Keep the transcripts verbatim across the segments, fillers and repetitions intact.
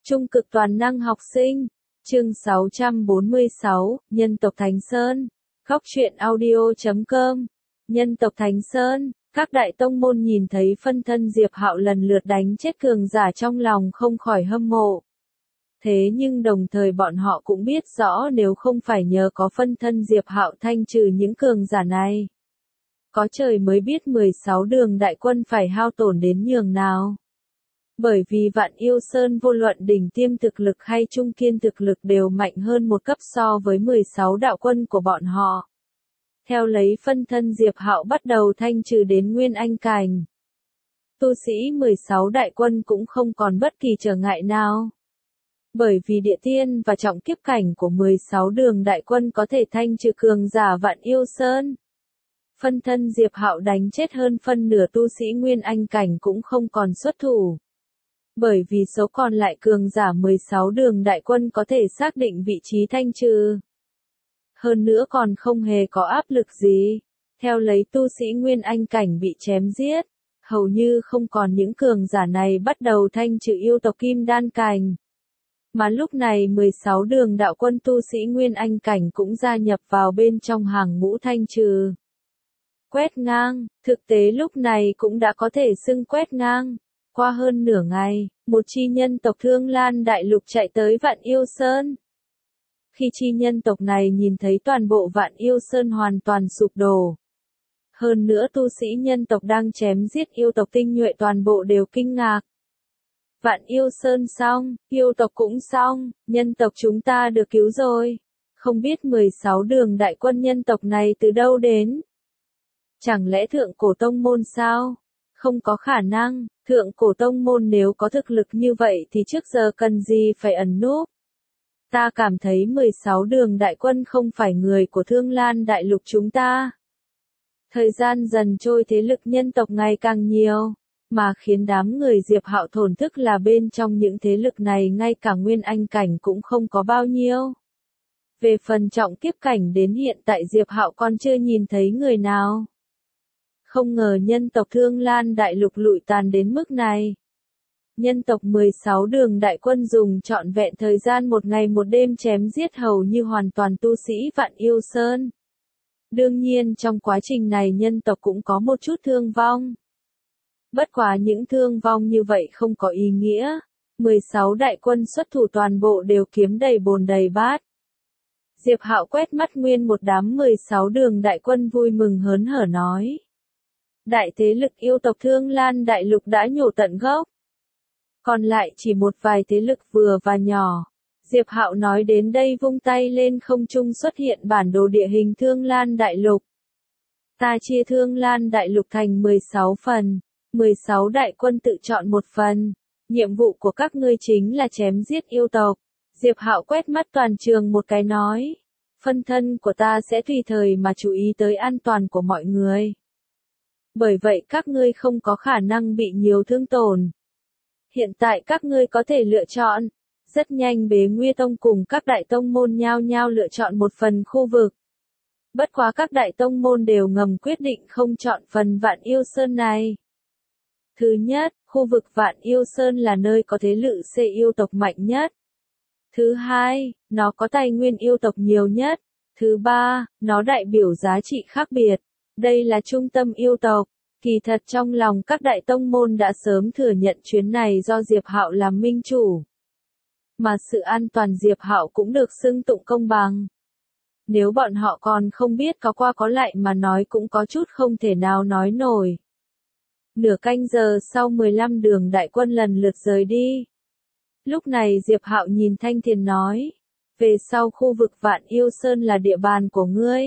Trung cực toàn năng học sinh. Chương sáu trăm bốn mươi sáu, Nhân tộc Thánh Sơn. Góc truyện audio chấm com. Nhân tộc Thánh Sơn, các đại tông môn nhìn thấy phân thân Diệp Hạo lần lượt đánh chết cường giả trong lòng không khỏi hâm mộ. Thế nhưng đồng thời bọn họ cũng biết rõ nếu không phải nhờ có phân thân Diệp Hạo thanh trừ những cường giả này, có trời mới biết mười sáu đường đại quân phải hao tổn đến nhường nào. Bởi vì Vạn Yêu Sơn vô luận đỉnh tiêm thực lực hay trung kiên thực lực đều mạnh hơn một cấp so với mười sáu đạo quân của bọn họ. Theo lấy phân thân Diệp Hạo bắt đầu thanh trừ đến Nguyên Anh Cảnh, tu sĩ mười sáu đại quân cũng không còn bất kỳ trở ngại nào. Bởi vì địa tiên và trọng kiếp cảnh của mười sáu đường đại quân có thể thanh trừ cường giả Vạn Yêu Sơn. Phân thân Diệp Hạo đánh chết hơn phân nửa tu sĩ Nguyên Anh Cảnh cũng không còn xuất thủ. Bởi vì số còn lại cường giả mười sáu đường đại quân có thể xác định vị trí thanh trừ. Hơn nữa còn không hề có áp lực gì. Theo lấy tu sĩ Nguyên Anh Cảnh bị chém giết, hầu như không còn những cường giả này bắt đầu thanh trừ yêu tộc Kim Đan Cảnh. Mà lúc này mười sáu đường đạo quân tu sĩ Nguyên Anh Cảnh cũng gia nhập vào bên trong hàng ngũ thanh trừ. Quét ngang, thực tế lúc này cũng đã có thể xưng quét ngang. Qua hơn nửa ngày, một chi nhân tộc Thương Lan Đại Lục chạy tới Vạn Yêu Sơn. Khi chi nhân tộc này nhìn thấy toàn bộ Vạn Yêu Sơn hoàn toàn sụp đổ. Hơn nữa tu sĩ nhân tộc đang chém giết yêu tộc tinh nhuệ toàn bộ đều kinh ngạc. Vạn Yêu Sơn xong, yêu tộc cũng xong, nhân tộc chúng ta được cứu rồi. Không biết mười sáu đường đại quân nhân tộc này từ đâu đến? Chẳng lẽ thượng cổ tông môn sao? Không có khả năng, thượng cổ tông môn nếu có thực lực như vậy thì trước giờ cần gì phải ẩn núp. Ta cảm thấy mười sáu đường đại quân không phải người của Thương Lan Đại Lục chúng ta. Thời gian dần trôi thế lực nhân tộc ngày càng nhiều, mà khiến đám người Diệp Hạo thổn thức là bên trong những thế lực này ngay cả Nguyên Anh Cảnh cũng không có bao nhiêu. Về phần trọng kiếp cảnh đến hiện tại Diệp Hạo còn chưa nhìn thấy người nào. Không ngờ nhân tộc Thương Lan Đại Lục lụi tàn đến mức này. Nhân tộc mười sáu đường đại quân dùng trọn vẹn thời gian một ngày một đêm chém giết hầu như hoàn toàn tu sĩ Vạn Yêu Sơn. Đương nhiên trong quá trình này nhân tộc cũng có một chút thương vong. Bất quá những thương vong như vậy không có ý nghĩa. mười sáu đại quân xuất thủ toàn bộ đều kiếm đầy bồn đầy bát. Diệp Hạo quét mắt nguyên một đám mười sáu đường đại quân vui mừng hớn hở nói. Đại thế lực yêu tộc Thương Lan Đại Lục đã nhổ tận gốc. Còn lại chỉ một vài thế lực vừa và nhỏ. Diệp Hạo nói đến đây vung tay lên không trung xuất hiện bản đồ địa hình Thương Lan Đại Lục. Ta chia Thương Lan Đại Lục thành mười sáu phần, mười sáu đại quân tự chọn một phần. Nhiệm vụ của các ngươi chính là chém giết yêu tộc. Diệp Hạo quét mắt toàn trường một cái nói. Phân thân của ta sẽ tùy thời mà chú ý tới an toàn của mọi người. Bởi vậy các ngươi không có khả năng bị nhiều thương tổn. Hiện tại các ngươi có thể lựa chọn. Rất nhanh Bế Nguyên Tông cùng các đại tông môn nhao nhao lựa chọn một phần khu vực. Bất quá các đại tông môn đều ngầm quyết định không chọn phần Vạn Yêu Sơn này. Thứ nhất, khu vực Vạn Yêu Sơn là nơi có thế lực C yêu tộc mạnh nhất. Thứ hai, nó có tài nguyên yêu tộc nhiều nhất. Thứ ba, nó đại biểu giá trị khác biệt. Đây là trung tâm yêu tộc. Kỳ thật trong lòng các đại tông môn đã sớm thừa nhận chuyến này do Diệp Hạo làm minh chủ. Mà sự an toàn Diệp Hạo cũng được xưng tụng công bằng. Nếu bọn họ còn không biết có qua có lại mà nói cũng có chút không thể nào nói nổi. Nửa canh giờ sau mười lăm đường đại quân lần lượt rời đi. Lúc này Diệp Hạo nhìn Thanh Thiền nói. Về sau khu vực Vạn Yêu Sơn là địa bàn của ngươi.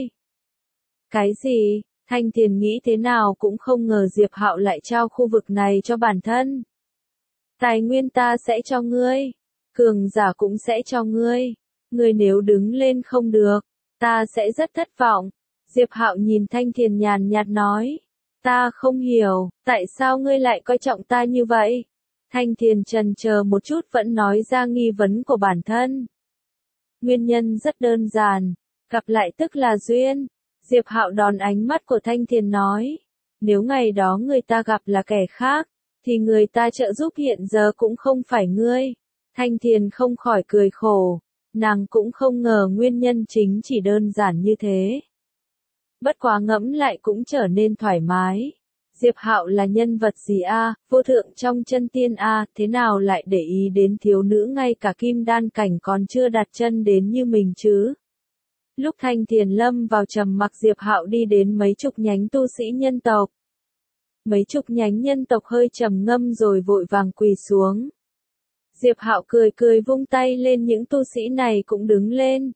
Cái gì? Thanh Thiền nghĩ thế nào cũng không ngờ Diệp Hạo lại trao khu vực này cho bản thân. Tài nguyên ta sẽ cho ngươi. Cường giả cũng sẽ cho ngươi. Ngươi nếu đứng lên không được, ta sẽ rất thất vọng. Diệp Hạo nhìn Thanh Thiền nhàn nhạt nói. Ta không hiểu, tại sao ngươi lại coi trọng ta như vậy? Thanh Thiền chần chờ một chút vẫn nói ra nghi vấn của bản thân. Nguyên nhân rất đơn giản. Gặp lại tức là duyên. Diệp Hạo đón ánh mắt của Thanh Thiền nói. Nếu ngày đó người ta gặp là kẻ khác, thì người ta trợ giúp hiện giờ cũng không phải ngươi. Thanh Thiền không khỏi cười khổ, nàng cũng không ngờ nguyên nhân chính chỉ đơn giản như thế. Bất quá ngẫm lại cũng trở nên thoải mái. Diệp Hạo là nhân vật gì a, vô thượng trong chân tiên a, thế nào lại để ý đến thiếu nữ ngay cả kim đan cảnh còn chưa đặt chân đến như mình chứ? Lúc Thanh Thiền lâm vào trầm mặc, Diệp Hạo đi đến mấy chục nhánh tu sĩ nhân tộc. Mấy chục nhánh nhân tộc hơi trầm ngâm rồi vội vàng quỳ xuống. Diệp Hạo cười cười vung tay lên, những tu sĩ này cũng đứng lên.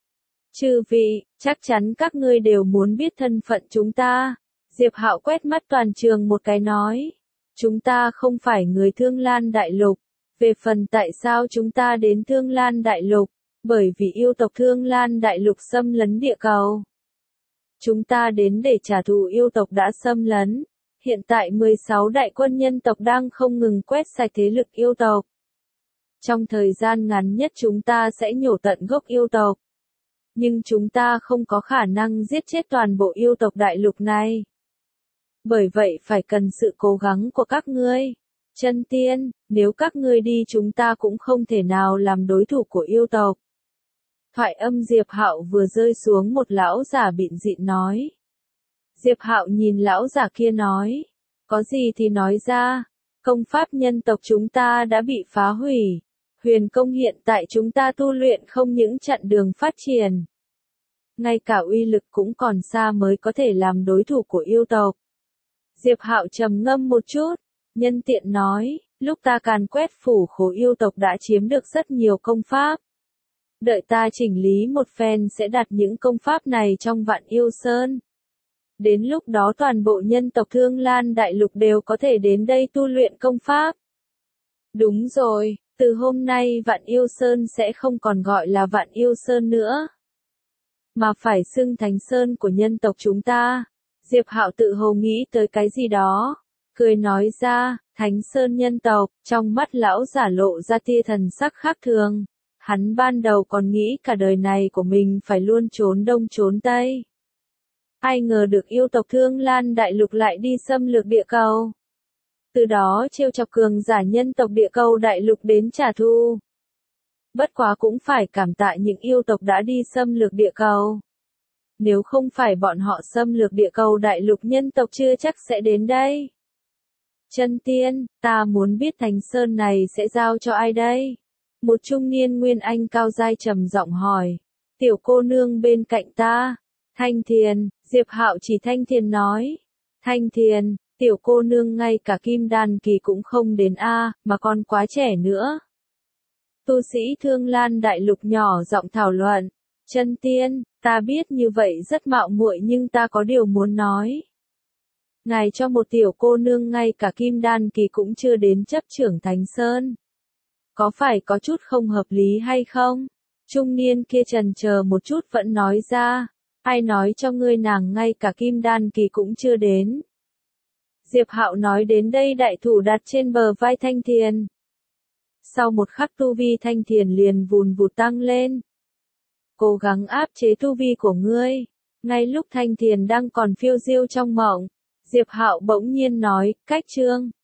Chư vị, chắc chắn các ngươi đều muốn biết thân phận chúng ta. Diệp Hạo quét mắt toàn trường một cái nói. Chúng ta không phải người Thương Lan Đại Lục. Về phần tại sao chúng ta đến Thương Lan Đại Lục, bởi vì yêu tộc Thương Lan Đại Lục xâm lấn địa cầu. Chúng ta đến để trả thù yêu tộc đã xâm lấn. Hiện tại mười sáu đại quân nhân tộc đang không ngừng quét sạch thế lực yêu tộc. Trong thời gian ngắn nhất chúng ta sẽ nhổ tận gốc yêu tộc. Nhưng chúng ta không có khả năng giết chết toàn bộ yêu tộc đại lục này. Bởi vậy phải cần sự cố gắng của các ngươi. Chân tiên, nếu các ngươi đi chúng ta cũng không thể nào làm đối thủ của yêu tộc. Thoại âm Diệp Hạo vừa rơi xuống, một lão giả bịn dịn nói. Diệp Hạo nhìn lão giả kia nói. Có gì thì nói ra, công pháp nhân tộc chúng ta đã bị phá hủy. Huyền công hiện tại chúng ta tu luyện không những chặn đường phát triển. Ngay cả uy lực cũng còn xa mới có thể làm đối thủ của yêu tộc. Diệp Hạo trầm ngâm một chút, nhân tiện nói, lúc ta càn quét phủ khố yêu tộc đã chiếm được rất nhiều công pháp. Đợi ta chỉnh lý một phen sẽ đặt những công pháp này trong Vạn Yêu Sơn. Đến lúc đó toàn bộ nhân tộc Thương Lan Đại Lục đều có thể đến đây tu luyện công pháp. Đúng rồi, từ hôm nay Vạn Yêu Sơn sẽ không còn gọi là Vạn Yêu Sơn nữa, mà phải xưng Thánh Sơn của nhân tộc chúng ta. Diệp Hạo tự hồ nghĩ tới cái gì đó, cười nói ra, Thánh Sơn nhân tộc, trong mắt lão giả lộ ra tia thần sắc khác thường. Hắn ban đầu còn nghĩ cả đời này của mình phải luôn trốn đông trốn tây. Ai ngờ được yêu tộc Thương Lan Đại Lục lại đi xâm lược địa cầu. Từ đó trêu chọc cường giả nhân tộc địa cầu đại lục đến trả thù. Bất quá cũng phải cảm tạ những yêu tộc đã đi xâm lược địa cầu. Nếu không phải bọn họ xâm lược địa cầu đại lục, nhân tộc chưa chắc sẽ đến đây. Chân tiên, ta muốn biết Thánh Sơn này sẽ giao cho ai đây? Một trung niên nguyên anh cao giai trầm giọng hỏi. Tiểu cô nương bên cạnh ta. Thanh Thiền, Diệp Hạo chỉ Thanh Thiền nói. Thanh Thiền, tiểu cô nương ngay cả kim đan kỳ cũng không đến a, mà còn quá trẻ nữa. Tu sĩ Thương Lan Đại Lục nhỏ giọng thảo luận. Chân tiên, ta biết như vậy rất mạo muội nhưng ta có điều muốn nói. Ngài cho một tiểu cô nương ngay cả kim đan kỳ cũng chưa đến chấp trưởng Thánh Sơn. Có phải có chút không hợp lý hay không? Trung niên kia chần chờ một chút vẫn nói ra. Ai nói cho ngươi nàng ngay cả kim đan kỳ cũng chưa đến? Diệp Hạo nói đến đây, đại thủ đặt trên bờ vai Thanh Thiền. Sau một khắc tu vi Thanh Thiền liền vùn vụt tăng lên. Cố gắng áp chế tu vi của ngươi. Ngay lúc Thanh Thiền đang còn phiêu diêu trong mộng, Diệp Hạo bỗng nhiên nói, cách chương.